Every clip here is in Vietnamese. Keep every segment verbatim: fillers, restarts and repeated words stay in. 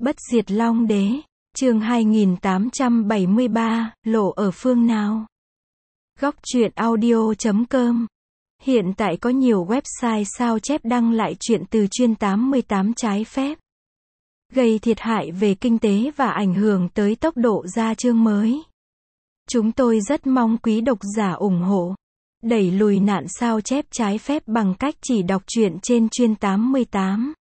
Bất diệt Long Đế, chương hai nghìn tám trăm bảy mươi ba, lộ ở phương nào? Góc truyện audio chấm com. Hiện tại có nhiều website sao chép đăng lại truyện từ chuyên tám mươi tám trái phép, gây thiệt hại về kinh tế và ảnh hưởng tới tốc độ ra chương mới. Chúng tôi rất mong quý độc giả ủng hộ, đẩy lùi nạn sao chép trái phép bằng cách chỉ đọc truyện trên chuyên tám mươi tám.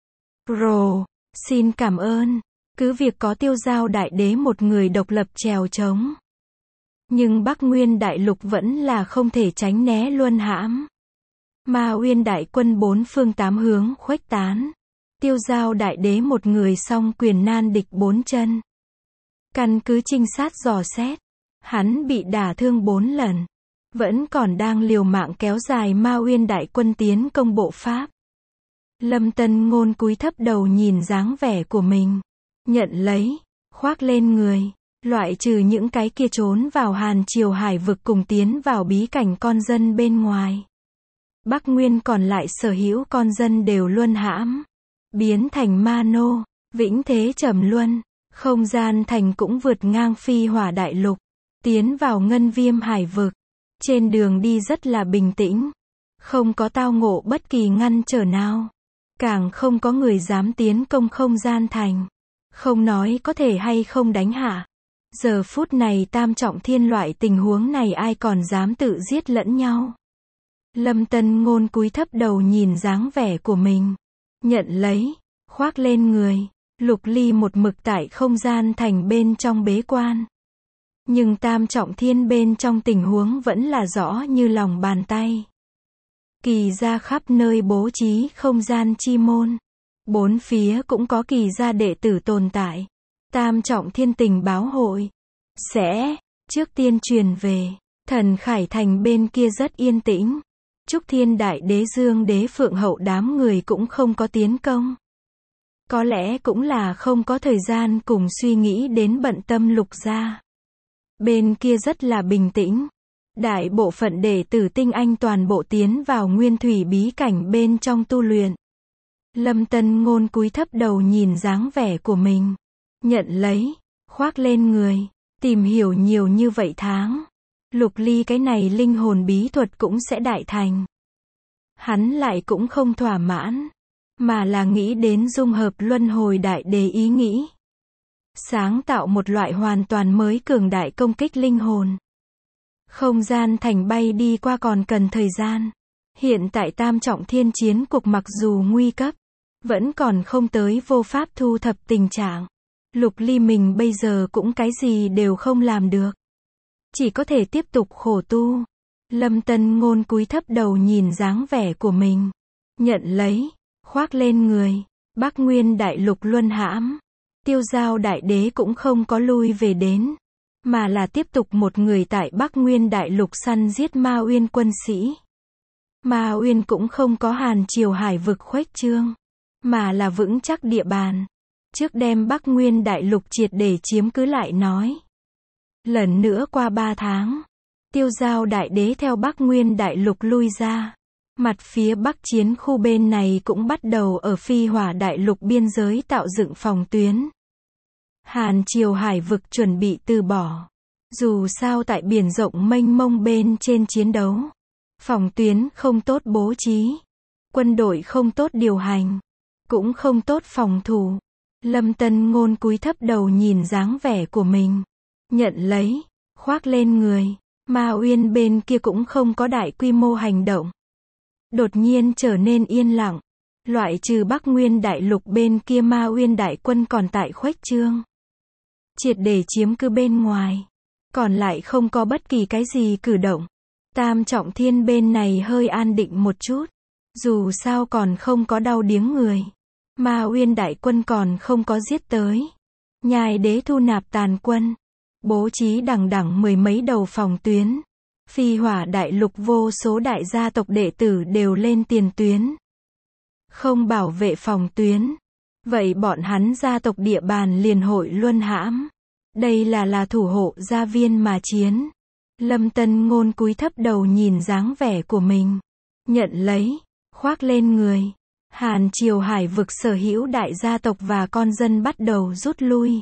Pro, xin cảm ơn. Cứ việc có Tiêu Dao Đại Đế một người độc lập trèo trống, nhưng Bắc Nguyên Đại Lục vẫn là không thể tránh né luân hãm. Ma Uyên đại quân bốn phương tám hướng khuếch tán. Tiêu Dao Đại Đế một người song quyền nan địch bốn chân. Căn cứ trinh sát dò xét, hắn bị đả thương bốn lần, vẫn còn đang liều mạng kéo dài Ma Uyên đại quân tiến công bộ Pháp. Lâm Tân Ngôn cúi thấp đầu nhìn dáng vẻ của mình, nhận lấy, khoác lên người, loại trừ những cái kia trốn vào Hàn Triều Hải vực cùng tiến vào bí cảnh con dân bên ngoài. Bắc Nguyên còn lại sở hữu con dân đều luân hãm, biến thành ma nô, vĩnh thế trầm luân. Không gian thành cũng vượt ngang Phi Hỏa Đại Lục, tiến vào Ngân Viêm Hải vực. Trên đường đi rất là bình tĩnh, không có tao ngộ bất kỳ ngăn trở nào, càng không có người dám tiến công không gian thành. Không nói có thể hay không đánh hạ. Giờ phút này tam trọng thiên loại tình huống này ai còn dám tự giết lẫn nhau. Lâm Tân Ngôn cúi thấp đầu nhìn dáng vẻ của mình, nhận lấy, khoác lên người. Lục Ly một mực tại không gian thành bên trong bế quan, nhưng tam trọng thiên bên trong tình huống vẫn là rõ như lòng bàn tay. Kỳ gia khắp nơi bố trí không gian chi môn, bốn phía cũng có kỳ gia đệ tử tồn tại. Tam trọng thiên tình báo hội sẽ trước tiên truyền về. Thần Khải Thành bên kia rất yên tĩnh. Trúc Thiên Đại Đế Dương Đế Phượng Hậu đám người cũng không có tiến công. Có lẽ cũng là không có thời gian cùng suy nghĩ đến bận tâm Lục gia. Bên kia rất là bình tĩnh. Đại bộ phận đệ tử tinh anh toàn bộ tiến vào nguyên thủy bí cảnh bên trong tu luyện. Lâm Tân Ngôn cúi thấp đầu nhìn dáng vẻ của mình, nhận lấy, khoác lên người. Tìm hiểu nhiều như vậy tháng, Lục Ly cái này linh hồn bí thuật cũng sẽ đại thành. Hắn lại cũng không thỏa mãn, mà là nghĩ đến dung hợp luân hồi đại đế ý nghĩ, sáng tạo một loại hoàn toàn mới cường đại công kích linh hồn. Không gian thành bay đi qua còn cần thời gian. Hiện tại tam trọng thiên chiến cục mặc dù nguy cấp, vẫn còn không tới vô pháp thu thập tình trạng. Lục Ly mình bây giờ cũng cái gì đều không làm được, chỉ có thể tiếp tục khổ tu. Lâm Tân Ngôn cúi thấp đầu nhìn dáng vẻ của mình, nhận lấy, khoác lên người. Bắc Nguyên Đại Lục luân hãm, Tiêu Dao Đại Đế cũng không có lui về đến, mà là tiếp tục một người tại Bắc Nguyên Đại Lục săn giết Ma Uyên quân sĩ. Ma Uyên cũng không có Hàn Triều Hải vực khuếch trương, mà là vững chắc địa bàn, trước đem Bắc Nguyên Đại Lục triệt để chiếm cứ lại nói. Lần nữa qua ba tháng, Tiêu Dao Đại Đế theo Bắc Nguyên Đại Lục lui ra. Mặt phía Bắc chiến khu bên này cũng bắt đầu ở Phi Hỏa Đại Lục biên giới tạo dựng phòng tuyến. Hàn Triều Hải vực chuẩn bị từ bỏ. Dù sao tại biển rộng mênh mông bên trên chiến đấu, phòng tuyến không tốt bố trí, quân đội không tốt điều hành, cũng không tốt phòng thủ. Lâm Tân Ngôn cúi thấp đầu nhìn dáng vẻ của mình, nhận lấy, khoác lên người. Ma Uyên bên kia cũng không có đại quy mô hành động, đột nhiên trở nên yên lặng. Loại trừ Bắc Nguyên Đại Lục bên kia Ma Uyên đại quân còn tại khuếch trương, triệt để chiếm cứ bên ngoài, còn lại không có bất kỳ cái gì cử động. Tam trọng thiên bên này hơi an định một chút, dù sao còn không có đau điếng người. Ma Uyên đại quân còn không có giết tới. Nhai Đế thu nạp tàn quân, bố trí đằng đẵng mười mấy đầu phòng tuyến. Phi Hỏa Đại Lục vô số đại gia tộc đệ tử đều lên tiền tuyến, không bảo vệ phòng tuyến, vậy bọn hắn gia tộc địa bàn liền hội luân hãm. Đây là là thủ hộ gia viên mà chiến. Lâm Tân Ngôn cúi thấp đầu nhìn dáng vẻ của mình, nhận lấy, khoác lên người. Hàn Triều Hải vực sở hữu đại gia tộc và con dân bắt đầu rút lui.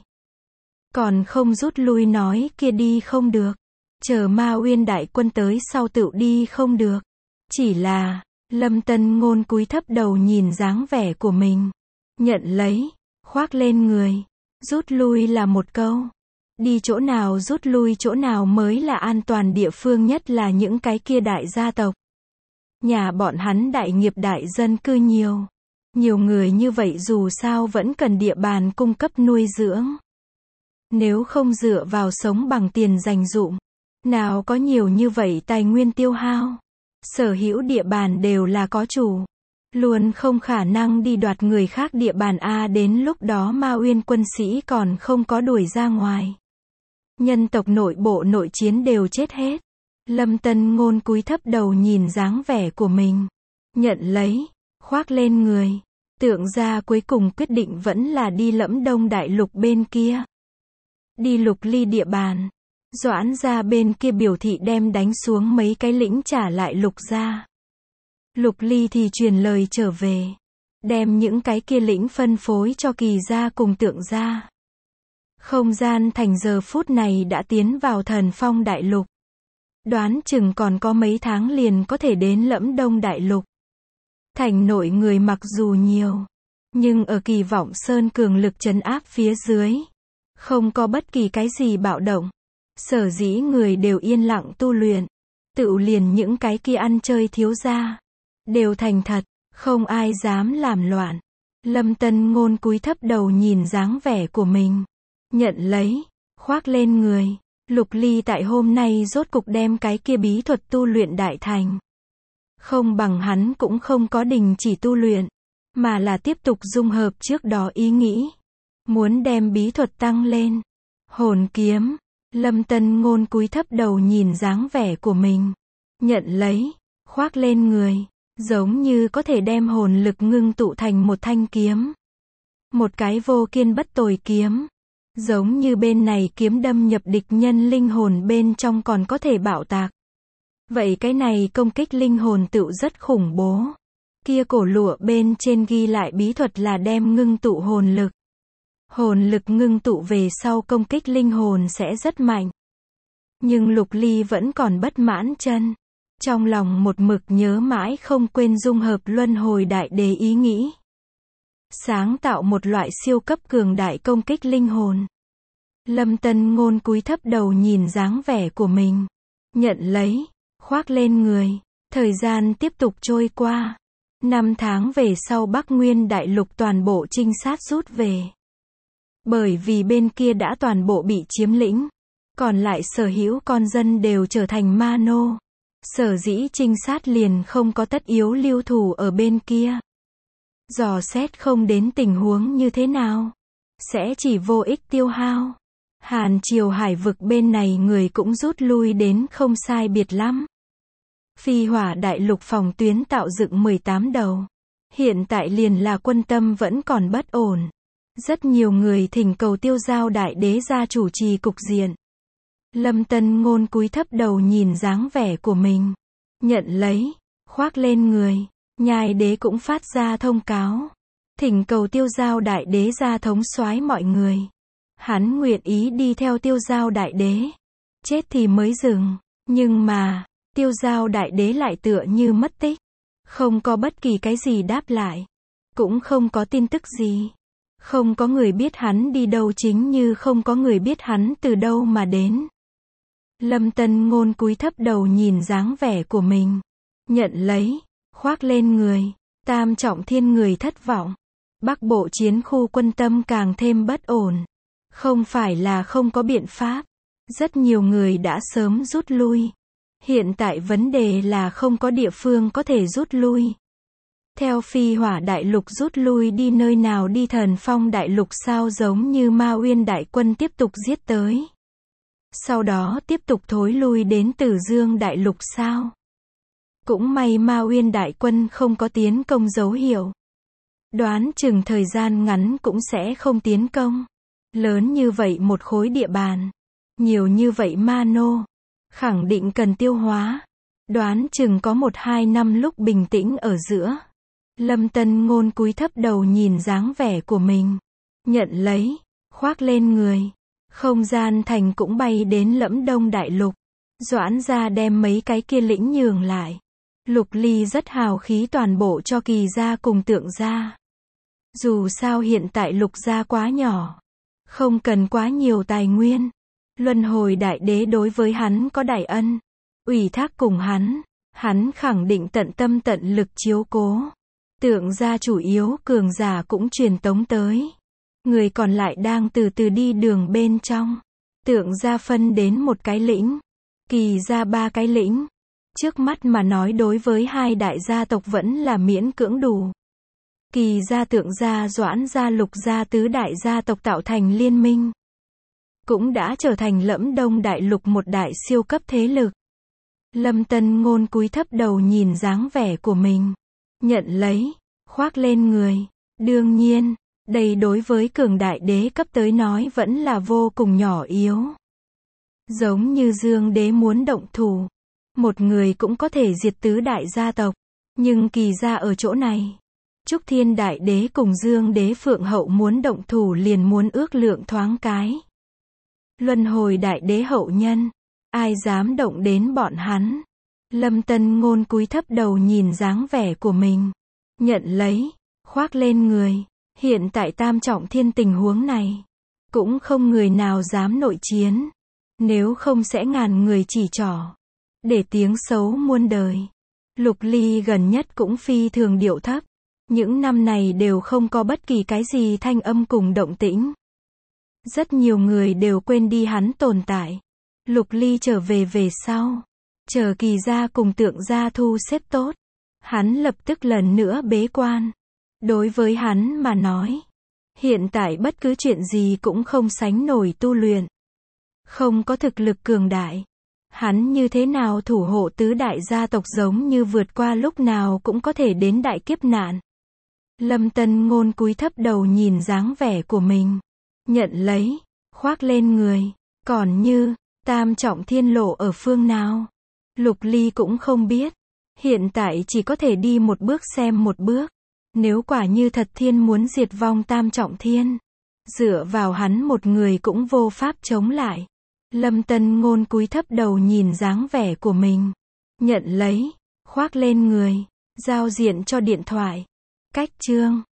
Còn không rút lui nói kia đi không được. Chờ Ma Uyên đại quân tới sau tựu đi không được. Chỉ là, Lâm Tân Ngôn cúi thấp đầu nhìn dáng vẻ của mình. Nhận lấy, khoác lên người. Rút lui là một câu. Đi chỗ nào rút lui chỗ nào mới là an toàn địa phương, nhất là những cái kia đại gia tộc. Nhà bọn hắn đại nghiệp đại dân cư nhiều. Nhiều người như vậy dù sao vẫn cần địa bàn cung cấp nuôi dưỡng. Nếu không dựa vào sống bằng tiền dành dụm, nào có nhiều như vậy tài nguyên tiêu hao. Sở hữu địa bàn đều là có chủ. Luôn không khả năng đi đoạt người khác địa bàn a, đến lúc đó Ma Uyên quân sĩ còn không có đuổi ra ngoài. Nhân tộc nội bộ nội chiến đều chết hết. Lâm Tân Ngôn cúi thấp đầu nhìn dáng vẻ của mình. Nhận lấy, khoác lên người. Tượng gia cuối cùng quyết định vẫn là đi Lẫm Đông đại lục bên kia. Đi Lục Ly địa bàn. Doãn gia bên kia biểu thị đem đánh xuống mấy cái lĩnh trả lại Lục gia. Lục Ly thì truyền lời trở về. Đem những cái kia lĩnh phân phối cho Kỳ gia cùng Tượng gia. Không gian thành giờ phút này đã tiến vào Thần Phong đại lục. Đoán chừng còn có mấy tháng liền có thể đến Lẫm Đông đại lục. Thành nội người mặc dù nhiều, nhưng ở Kỳ Vọng Sơn cường lực trấn áp phía dưới, không có bất kỳ cái gì bạo động. Sở dĩ người đều yên lặng tu luyện. Tự liền những cái kia ăn chơi thiếu gia đều thành thật, không ai dám làm loạn. Lâm Tân Ngôn cúi thấp đầu nhìn dáng vẻ của mình. Nhận lấy, khoác lên người. Lục Ly tại hôm nay rốt cục đem cái kia bí thuật tu luyện đại thành. Không bằng hắn cũng không có đình chỉ tu luyện, mà là tiếp tục dung hợp trước đó ý nghĩ. Muốn đem bí thuật tăng lên. Hồn kiếm. Lâm Tân Ngôn cúi thấp đầu nhìn dáng vẻ của mình. Nhận lấy, khoác lên người. Giống như có thể đem hồn lực ngưng tụ thành một thanh kiếm. Một cái vô kiên bất tồi kiếm. Giống như bên này kiếm đâm nhập địch nhân linh hồn bên trong còn có thể bạo tạc. Vậy cái này công kích linh hồn tựu rất khủng bố. Kia cổ lụa bên trên ghi lại bí thuật là đem ngưng tụ hồn lực. Hồn lực ngưng tụ về sau công kích linh hồn sẽ rất mạnh. Nhưng Lục Ly vẫn còn bất mãn chân. Trong lòng một mực nhớ mãi không quên dung hợp luân hồi đại đế ý nghĩ. Sáng tạo một loại siêu cấp cường đại công kích linh hồn. Lâm Tân Ngôn cúi thấp đầu nhìn dáng vẻ của mình. Nhận lấy, khoác lên người. Thời gian tiếp tục trôi qua. Năm tháng về sau Bắc Nguyên đại lục toàn bộ trinh sát rút về. Bởi vì bên kia đã toàn bộ bị chiếm lĩnh. Còn lại sở hữu con dân đều trở thành ma nô. Sở dĩ trinh sát liền không có tất yếu lưu thủ ở bên kia. Dò xét không đến tình huống như thế nào. Sẽ chỉ vô ích tiêu hao. Hàn Triều Hải vực bên này người cũng rút lui đến không sai biệt lắm. Phi Hỏa đại lục phòng tuyến tạo dựng mười tám đầu. Hiện tại liền là quân tâm vẫn còn bất ổn. Rất nhiều người thỉnh cầu Tiêu Giao đại đế ra chủ trì cục diện. Lâm Tân Ngôn cúi thấp đầu nhìn dáng vẻ của mình. Nhận lấy, khoác lên người. Nhai đế cũng phát ra thông cáo. Thỉnh cầu Tiêu Giao đại đế ra thống soái mọi người. Hắn nguyện ý đi theo Tiêu Giao đại đế. Chết thì mới dừng. Nhưng mà, Tiêu Giao đại đế lại tựa như mất tích. Không có bất kỳ cái gì đáp lại. Cũng không có tin tức gì. Không có người biết hắn đi đâu, chính như không có người biết hắn từ đâu mà đến. Lâm Tân Ngôn cúi thấp đầu nhìn dáng vẻ của mình. Nhận lấy, khoác lên người. Tam trọng thiên người thất vọng. Bắc bộ chiến khu quân tâm càng thêm bất ổn. Không phải là không có biện pháp. Rất nhiều người đã sớm rút lui. Hiện tại vấn đề là không có địa phương có thể rút lui. Theo Phi Hỏa đại lục rút lui đi nơi nào đi? Thần Phong đại lục sao? Giống như Ma Uyên đại quân tiếp tục giết tới. Sau đó tiếp tục thối lui đến Tử Dương đại lục sao? Cũng may Ma Uyên đại quân không có tiến công dấu hiệu. Đoán chừng thời gian ngắn cũng sẽ không tiến công. Lớn như vậy một khối địa bàn. Nhiều như vậy ma nô. Khẳng định cần tiêu hóa. Đoán chừng có một hai năm lúc bình tĩnh ở giữa. Lâm Tân Ngôn cúi thấp đầu nhìn dáng vẻ của mình. Nhận lấy, khoác lên người. Không gian thành cũng bay đến Lẫm Đông Đại Lục. Doãn gia đem mấy cái kia lĩnh nhường lại. Lục Ly rất hào khí toàn bộ cho Kỳ gia cùng Tượng gia. Dù sao hiện tại Lục gia quá nhỏ. Không cần quá nhiều tài nguyên. Luân hồi đại đế đối với hắn có đại ân. Ủy thác cùng hắn. Hắn khẳng định tận tâm tận lực chiếu cố. Tượng gia chủ yếu cường giả cũng truyền tống tới. Người còn lại đang từ từ đi đường bên trong. Tượng gia phân đến một cái lĩnh. Kỳ gia ba cái lĩnh. Trước mắt mà nói đối với hai đại gia tộc vẫn là miễn cưỡng đủ. Kỳ gia, Tượng gia, Doãn gia, Lục gia tứ đại gia tộc tạo thành liên minh. Cũng đã trở thành Lẫm Đông Đại Lục một đại siêu cấp thế lực. Lâm Tân Ngôn cúi thấp đầu nhìn dáng vẻ của mình. Nhận lấy, khoác lên người. Đương nhiên, đây đối với cường đại đế cấp tới nói vẫn là vô cùng nhỏ yếu. Giống như Dương đế muốn động thủ. Một người cũng có thể diệt tứ đại gia tộc. Nhưng Kỳ gia ở chỗ này. Trúc Thiên đại đế cùng Dương đế Phượng hậu muốn động thủ liền muốn ước lượng thoáng cái. Luân hồi đại đế hậu nhân. Ai dám động đến bọn hắn. Lâm Tân Ngôn cúi thấp đầu nhìn dáng vẻ của mình. Nhận lấy, khoác lên người. Hiện tại tam trọng thiên tình huống này. Cũng không người nào dám nội chiến. Nếu không sẽ ngàn người chỉ trỏ. Để tiếng xấu muôn đời. Lục Ly gần nhất cũng phi thường điệu thấp. Những năm này đều không có bất kỳ cái gì thanh âm cùng động tĩnh. Rất nhiều người đều quên đi hắn tồn tại. Lục Ly trở về về sau. Chờ Kỳ gia cùng Tượng gia thu xếp tốt. Hắn lập tức lần nữa bế quan. Đối với hắn mà nói. Hiện tại bất cứ chuyện gì cũng không sánh nổi tu luyện. Không có thực lực cường đại. Hắn như thế nào thủ hộ tứ đại gia tộc giống như vượt qua lúc nào cũng có thể đến đại kiếp nạn. Lâm Tân Ngôn cúi thấp đầu nhìn dáng vẻ của mình. Nhận lấy, khoác lên người. Còn như, tam trọng thiên lộ ở phương nào? Lục Ly cũng không biết. Hiện tại chỉ có thể đi một bước xem một bước. Nếu quả như thật thiên muốn diệt vong tam trọng thiên. Dựa vào hắn một người cũng vô pháp chống lại. Lâm Tân Ngôn cúi thấp đầu nhìn dáng vẻ của mình. Nhận lấy, khoác lên người. Giao diện cho điện thoại. Cách chương